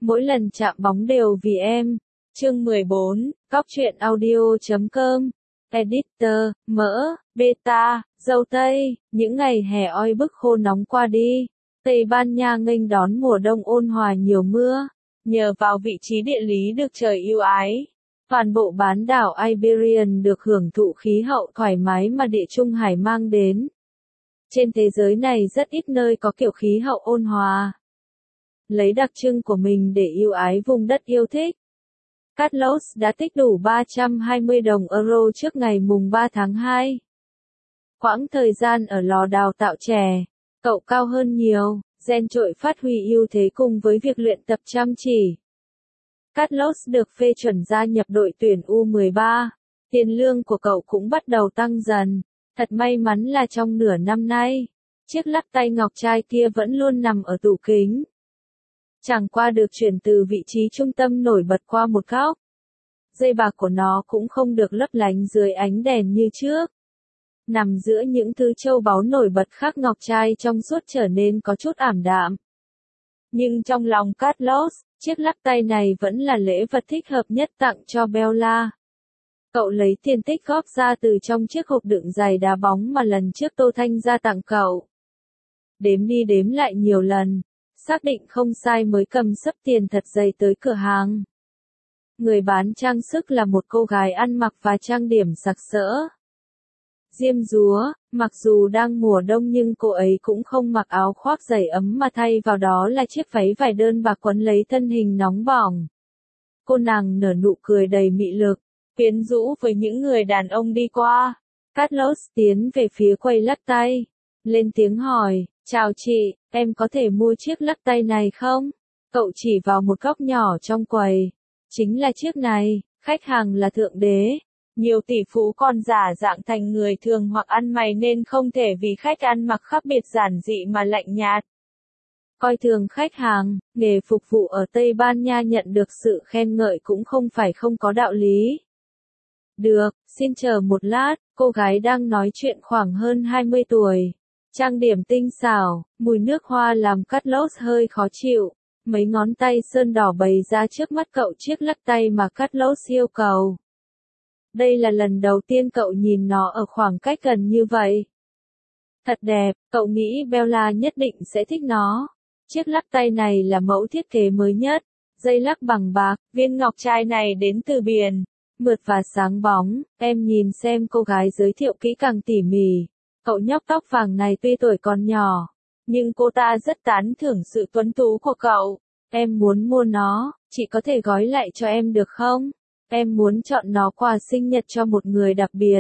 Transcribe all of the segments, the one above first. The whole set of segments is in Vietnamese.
mỗi lần chạm bóng đều vì em. Chương 14, Cóc truyện audio.com. Editor, mỡ, beta, dâu tây, những ngày hè oi bức khô nóng qua đi. Tây Ban Nha nghênh đón mùa đông ôn hòa nhiều mưa. Nhờ vào vị trí địa lý được trời ưu ái, toàn bộ bán đảo Iberian được hưởng thụ khí hậu thoải mái mà Địa Trung Hải mang đến. Trên thế giới này rất ít nơi có kiểu khí hậu ôn hòa, lấy đặc trưng của mình để ưu ái vùng đất yêu thích. Carlos đã tích đủ 320 đồng euro trước ngày mùng 3 tháng 2. Quãng thời gian ở lò đào tạo trẻ, cậu cao hơn nhiều, gen trội phát huy ưu thế cùng với việc luyện tập chăm chỉ. Carlos được phê chuẩn gia nhập đội tuyển U13, tiền lương của cậu cũng bắt đầu tăng dần. Thật may mắn là trong nửa năm nay, chiếc lắc tay ngọc trai kia vẫn luôn nằm ở tủ kính. Chẳng qua được chuyển từ vị trí trung tâm nổi bật qua một góc. Dây bạc của nó cũng không được lấp lánh dưới ánh đèn như trước. Nằm giữa những thứ châu báu nổi bật khác ngọc trai trong suốt trở nên có chút ảm đạm. Nhưng trong lòng Carlos, chiếc lắc tay này vẫn là lễ vật thích hợp nhất tặng cho Bella. Cậu lấy tiền tích góp ra từ trong chiếc hộp đựng giày đá bóng mà lần trước Tô Thanh ra tặng cậu. Đếm đi đếm lại nhiều lần, xác định không sai mới cầm xấp tiền thật dày tới cửa hàng. Người bán trang sức là một cô gái ăn mặc và trang điểm sặc sỡ. Diêm dúa, mặc dù đang mùa đông nhưng cô ấy cũng không mặc áo khoác dày ấm mà thay vào đó là chiếc váy vải đơn bạc quấn lấy thân hình nóng bỏng. Cô nàng nở nụ cười đầy mị lực, quyến rũ với những người đàn ông đi qua. Carlos tiến về phía quầy lắc tay, lên tiếng hỏi, chào chị, em có thể mua chiếc lắc tay này không? Cậu chỉ vào một góc nhỏ trong quầy. Chính là chiếc này, khách hàng là thượng đế. Nhiều tỷ phú còn giả dạng thành người thường hoặc ăn mày nên không thể vì khách ăn mặc khác biệt giản dị mà lạnh nhạt. Coi thường khách hàng, nghề phục vụ ở Tây Ban Nha nhận được sự khen ngợi cũng không phải không có đạo lý. Được, xin chờ một lát, cô gái đang nói chuyện khoảng hơn 20 tuổi. Trang điểm tinh xảo, mùi nước hoa làm Carlos hơi khó chịu. Mấy ngón tay sơn đỏ bày ra trước mắt cậu chiếc lắc tay mà Carlos yêu cầu. Đây là lần đầu tiên cậu nhìn nó ở khoảng cách gần như vậy. Thật đẹp, cậu nghĩ Bella nhất định sẽ thích nó. Chiếc lắc tay này là mẫu thiết kế mới nhất. Dây lắc bằng bạc, viên ngọc trai này đến từ biển. Mượt và sáng bóng, em nhìn xem, cô gái giới thiệu kỹ càng tỉ mỉ. Cậu nhóc tóc vàng này tuy tuổi còn nhỏ, nhưng cô ta rất tán thưởng sự tuấn tú của cậu. Em muốn mua nó, chị có thể gói lại cho em được không? Em muốn chọn nó quà sinh nhật cho một người đặc biệt.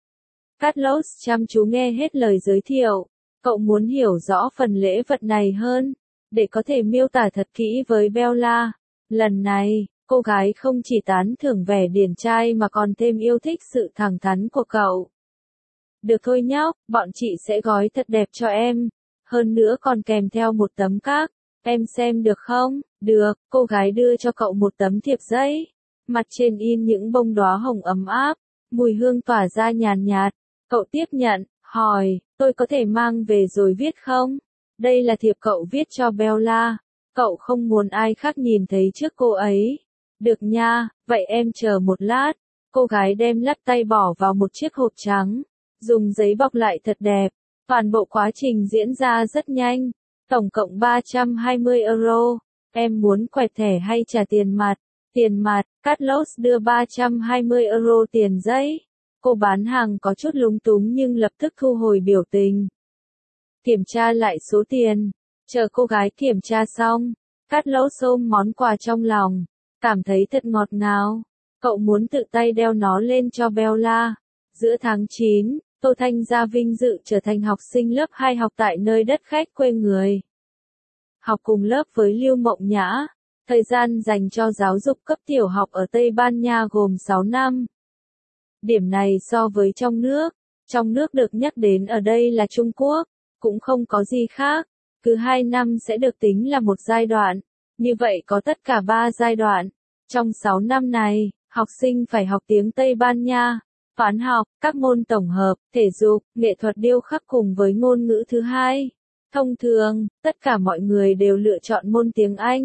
Carlos chăm chú nghe hết lời giới thiệu. Cậu muốn hiểu rõ phần lễ vật này hơn, để có thể miêu tả thật kỹ với Bella. Lần này, cô gái không chỉ tán thưởng vẻ điển trai mà còn thêm yêu thích sự thẳng thắn của cậu. Được thôi nhóc, bọn chị sẽ gói thật đẹp cho em. Hơn nữa còn kèm theo một tấm card. Em xem được không? Được, cô gái đưa cho cậu một tấm thiệp giấy. Mặt trên in những bông đóa hồng ấm áp, mùi hương tỏa ra nhàn nhạt. Cậu tiếp nhận, hỏi, tôi có thể mang về rồi viết không? Đây là thiệp cậu viết cho Bella. Cậu không muốn ai khác nhìn thấy trước cô ấy. Được nha, vậy em chờ một lát. Cô gái đem lắc tay bỏ vào một chiếc hộp trắng, dùng giấy bọc lại thật đẹp. Toàn bộ quá trình diễn ra rất nhanh. Tổng cộng 320 euro. Em muốn quẹt thẻ hay trả tiền mặt? Tiền mặt, Carlos đưa 320 euro tiền giấy. Cô bán hàng có chút lúng túng nhưng lập tức thu hồi biểu tình. Kiểm tra lại số tiền. Chờ cô gái kiểm tra xong, Carlos ôm món quà trong lòng, cảm thấy thật ngọt ngào. Cậu muốn tự tay đeo nó lên cho Bella. Giữa tháng 9, Tô Thanh ra vinh dự trở thành học sinh lớp 2 học tại nơi đất khách quê người. Học cùng lớp với Lưu Mộng Nhã. Thời gian dành cho giáo dục cấp tiểu học ở Tây Ban Nha gồm 6 năm. Điểm này so với trong nước được nhắc đến ở đây là Trung Quốc, cũng không có gì khác. Cứ 2 năm sẽ được tính là một giai đoạn. Như vậy có tất cả 3 giai đoạn. Trong 6 năm này, học sinh phải học tiếng Tây Ban Nha, toán học, các môn tổng hợp, thể dục, nghệ thuật điêu khắc cùng với ngôn ngữ thứ hai. Thông thường, tất cả mọi người đều lựa chọn môn tiếng Anh.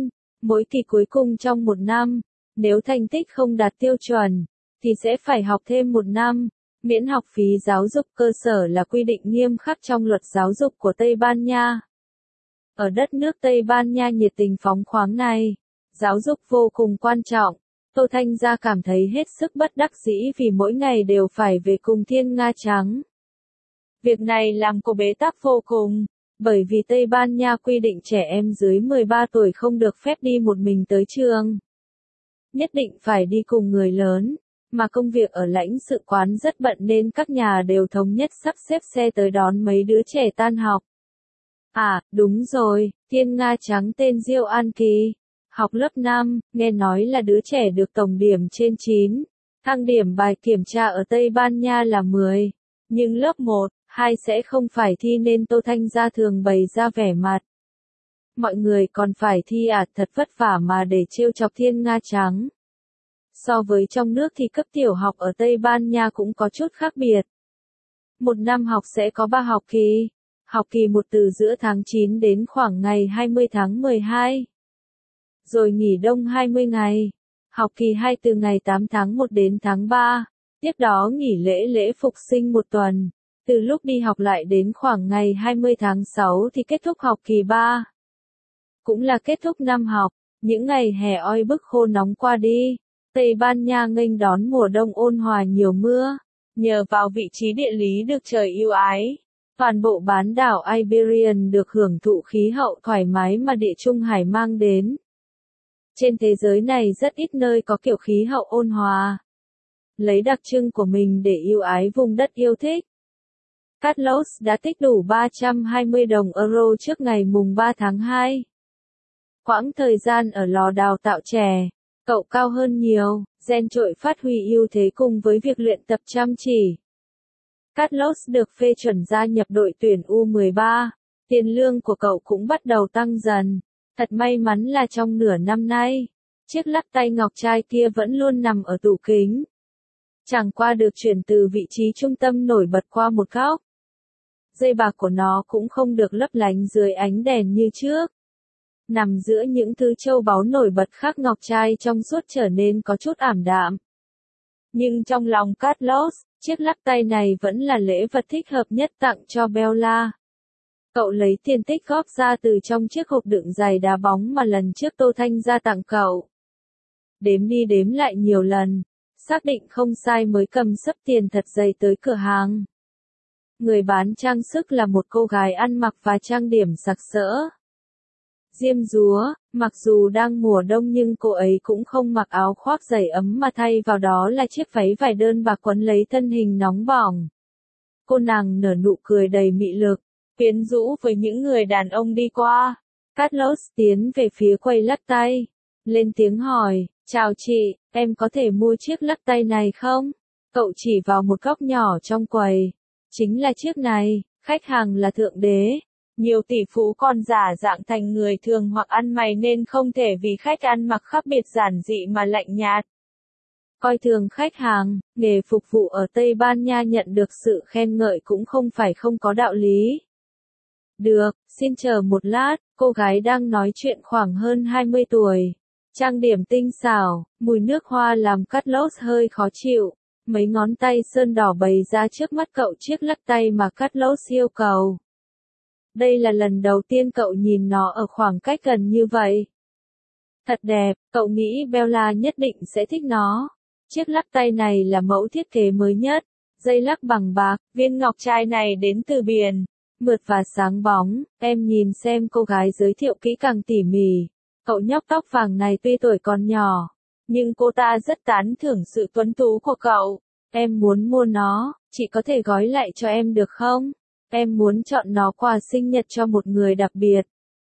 Mỗi kỳ cuối cùng trong một năm, nếu thành tích không đạt tiêu chuẩn, thì sẽ phải học thêm một năm. Miễn học phí giáo dục cơ sở là quy định nghiêm khắc trong luật giáo dục của Tây Ban Nha. Ở đất nước Tây Ban Nha nhiệt tình phóng khoáng này, giáo dục vô cùng quan trọng. Tô Thanh Gia cảm thấy hết sức bất đắc dĩ vì mỗi ngày đều phải về cùng Thiên Nga Trắng. Việc này làm cô bế tắc vô cùng, bởi vì Tây Ban Nha quy định trẻ em dưới 13 tuổi không được phép đi một mình tới trường. Nhất định phải đi cùng người lớn, mà công việc ở lãnh sự quán rất bận nên các nhà đều thống nhất sắp xếp xe tới đón mấy đứa trẻ tan học. À, đúng rồi, Thiên Nga Trắng tên Diêu An Kỳ, học lớp 5, nghe nói là đứa trẻ được tổng điểm trên 9. Thang điểm bài kiểm tra ở Tây Ban Nha là 10, nhưng lớp 1, 2 sẽ không phải thi nên Tô Thanh Gia thường bày ra vẻ mặt. Mọi người còn phải thi à, thật vất vả mà để trêu chọc Thiên Nga Trắng. So với trong nước thì cấp tiểu học ở Tây Ban Nha cũng có chút khác biệt. Một năm học sẽ có 3 học kỳ. Học kỳ 1 từ giữa tháng 9 đến khoảng ngày 20 tháng 12. Rồi nghỉ đông 20 ngày. Học kỳ 2 từ ngày 8 tháng 1 đến tháng 3. Tiếp đó nghỉ lễ phục sinh một tuần. Từ lúc đi học lại đến khoảng ngày 20 tháng 6 thì kết thúc học kỳ 3. Cũng là kết thúc năm học. Những ngày hè oi bức khô nóng qua đi. Tây Ban Nha nghênh đón mùa đông ôn hòa nhiều mưa. Nhờ vào vị trí địa lý được trời ưu ái, toàn bộ bán đảo Iberian được hưởng thụ khí hậu thoải mái mà Địa Trung Hải mang đến. Trên thế giới này rất ít nơi có kiểu khí hậu ôn hòa. Lấy đặc trưng của mình để ưu ái vùng đất yêu thích. Carlos đã tích đủ 320 đồng euro trước ngày mùng 3 tháng 2. Quãng thời gian ở lò đào tạo trẻ, cậu cao hơn nhiều, gen trội phát huy ưu thế cùng với việc luyện tập chăm chỉ. Carlos được phê chuẩn gia nhập đội tuyển U13, tiền lương của cậu cũng bắt đầu tăng dần. Thật may mắn là trong nửa năm nay, chiếc lắc tay ngọc trai kia vẫn luôn nằm ở tủ kính. Chẳng qua được chuyển từ vị trí trung tâm nổi bật qua một góc. Dây bạc của nó cũng không được lấp lánh dưới ánh đèn như trước. Nằm giữa những thứ châu báu nổi bật khác ngọc trai trong suốt trở nên có chút ảm đạm. Nhưng trong lòng Carlos, chiếc lắc tay này vẫn là lễ vật thích hợp nhất tặng cho Bella. Cậu lấy tiền tích góp ra từ trong chiếc hộp đựng giày đá bóng mà lần trước Tô Thanh Gia tặng cậu. Đếm đi đếm lại nhiều lần, xác định không sai mới cầm xấp tiền thật dày tới cửa hàng. Người bán trang sức là một cô gái ăn mặc và trang điểm sặc sỡ. Diêm dúa, mặc dù đang mùa đông nhưng cô ấy cũng không mặc áo khoác dày ấm mà thay vào đó là chiếc váy vải đơn bạc quấn lấy thân hình nóng bỏng. Cô nàng nở nụ cười đầy mị lực, quyến rũ với những người đàn ông đi qua. Carlos tiến về phía quầy lắc tay, lên tiếng hỏi, chào chị, em có thể mua chiếc lắc tay này không? Cậu chỉ vào một góc nhỏ trong quầy. Chính là chiếc này, khách hàng là thượng đế. Nhiều tỷ phú còn giả dạng thành người thường hoặc ăn mày nên không thể vì khách ăn mặc khác biệt giản dị mà lạnh nhạt. Coi thường khách hàng, nghề phục vụ ở Tây Ban Nha nhận được sự khen ngợi cũng không phải không có đạo lý. Được, xin chờ một lát, cô gái đang nói chuyện khoảng hơn 20 tuổi. Trang điểm tinh xảo, mùi nước hoa làm Carlos hơi khó chịu. Mấy ngón tay sơn đỏ bày ra trước mắt cậu chiếc lắc tay mà Carlos yêu cầu. Đây là lần đầu tiên cậu nhìn nó ở khoảng cách gần như vậy. Thật đẹp, cậu nghĩ Bella nhất định sẽ thích nó. Chiếc lắc tay này là mẫu thiết kế mới nhất. Dây lắc bằng bạc, viên ngọc trai này đến từ biển. Mượt và sáng bóng, em nhìn xem cô gái giới thiệu kỹ càng tỉ mỉ. Cậu nhóc tóc vàng này tuy tuổi còn nhỏ, nhưng cô ta rất tán thưởng sự tuấn tú của cậu. Em muốn mua nó, chị có thể gói lại cho em được không? Em muốn chọn nó quà sinh nhật cho một người đặc biệt.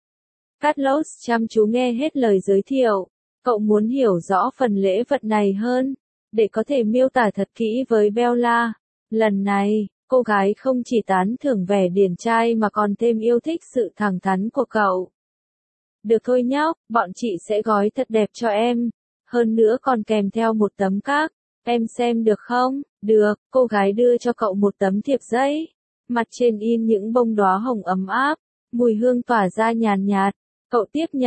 Carlos chăm chú nghe hết lời giới thiệu. Cậu muốn hiểu rõ phần lễ vật này hơn, để có thể miêu tả thật kỹ với Bella. Lần này, cô gái không chỉ tán thưởng vẻ điển trai mà còn thêm yêu thích sự thẳng thắn của cậu. Được thôi nhóc, bọn chị sẽ gói thật đẹp cho em. Hơn nữa còn kèm theo một tấm card. Em xem được không? Được, cô gái đưa cho cậu một tấm thiệp giấy. Mặt trên in những bông đóa hồng ấm áp, mùi hương tỏa ra nhàn nhạt. Cậu tiếp nhận,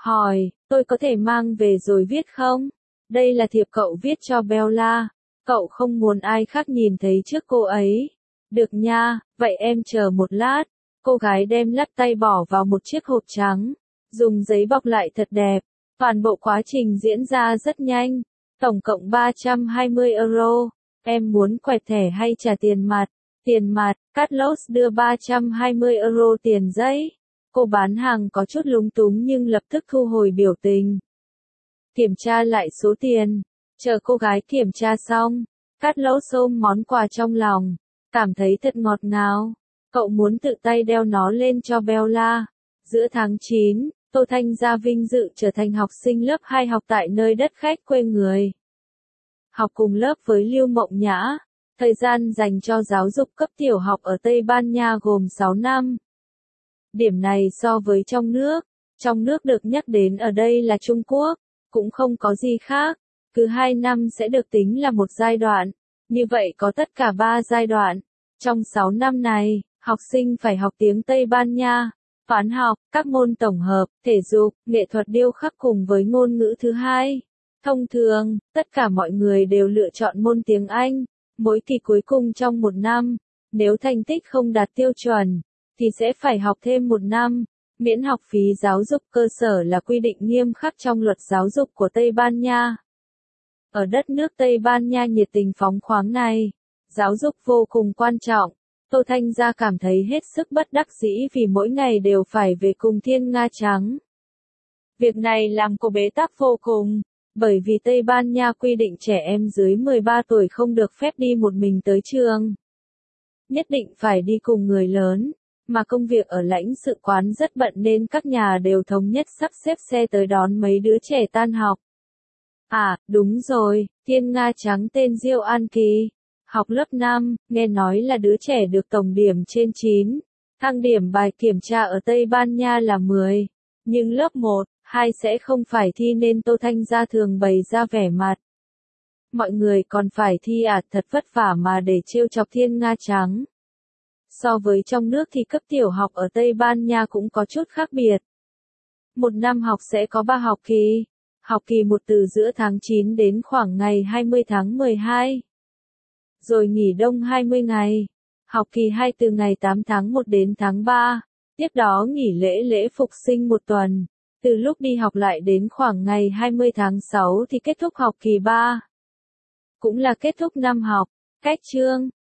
hỏi, tôi có thể mang về rồi viết không? Đây là thiệp cậu viết cho Bella. Cậu không muốn ai khác nhìn thấy trước cô ấy. Được nha, vậy em chờ một lát. Cô gái đem lắc tay bỏ vào một chiếc hộp trắng, dùng giấy bọc lại thật đẹp. Toàn bộ quá trình diễn ra rất nhanh. Tổng cộng 320 euro. Em muốn quẹt thẻ hay trả tiền mặt? Tiền mặt, Carlos đưa 320 euro tiền giấy. Cô bán hàng có chút lúng túng nhưng lập tức thu hồi biểu tình. Kiểm tra lại số tiền. Chờ cô gái kiểm tra xong, Carlos ôm món quà trong lòng. Cảm thấy thật ngọt ngào. Cậu muốn tự tay đeo nó lên cho Bella. Giữa tháng 9, Tô Thanh Gia vinh dự trở thành học sinh lớp 2 học tại nơi đất khách quê người. Học cùng lớp với Lưu Mộng Nhã. Thời gian dành cho giáo dục cấp tiểu học ở Tây Ban Nha gồm 6 năm. Điểm này so với trong nước được nhắc đến ở đây là Trung Quốc, cũng không có gì khác. Cứ 2 năm sẽ được tính là một giai đoạn. Như vậy có tất cả 3 giai đoạn. Trong 6 năm này, học sinh phải học tiếng Tây Ban Nha, toán học, các môn tổng hợp, thể dục, nghệ thuật điêu khắc cùng với ngôn ngữ thứ hai. Thông thường, tất cả mọi người đều lựa chọn môn tiếng Anh. Mỗi kỳ cuối cùng trong một năm, nếu thành tích không đạt tiêu chuẩn, thì sẽ phải học thêm một năm. Miễn học phí giáo dục cơ sở là quy định nghiêm khắc trong luật giáo dục của Tây Ban Nha. Ở đất nước Tây Ban Nha nhiệt tình phóng khoáng này, giáo dục vô cùng quan trọng. Tô Thanh Gia cảm thấy hết sức bất đắc dĩ vì mỗi ngày đều phải về cùng Thiên Nga Trắng. Việc này làm cô bế tắc vô cùng, bởi vì Tây Ban Nha quy định trẻ em dưới 13 tuổi không được phép đi một mình tới trường. Nhất định phải đi cùng người lớn, mà công việc ở lãnh sự quán rất bận nên các nhà đều thống nhất sắp xếp xe tới đón mấy đứa trẻ tan học. À, đúng rồi, Thiên Nga Trắng tên Diêu An Kỳ. Học lớp 5, nghe nói là đứa trẻ được tổng điểm trên 9. Thang điểm bài kiểm tra ở Tây Ban Nha là 10. Nhưng lớp 1, 2 sẽ không phải thi nên Tô Thanh Gia thường bày ra vẻ mặt. Mọi người còn phải thi à, thật vất vả mà để trêu chọc Thiên Nga Trắng. So với trong nước thì cấp tiểu học ở Tây Ban Nha cũng có chút khác biệt. Một năm học sẽ có 3 học kỳ. Học kỳ 1 từ giữa tháng 9 đến khoảng ngày 20 tháng 12. Rồi nghỉ đông 20 ngày. Học kỳ 2 từ ngày 8 tháng 1 đến tháng 3. Tiếp đó nghỉ lễ phục sinh một tuần. Từ lúc đi học lại đến khoảng ngày 20 tháng 6 thì kết thúc học kỳ 3. Cũng là kết thúc năm học. Cách chương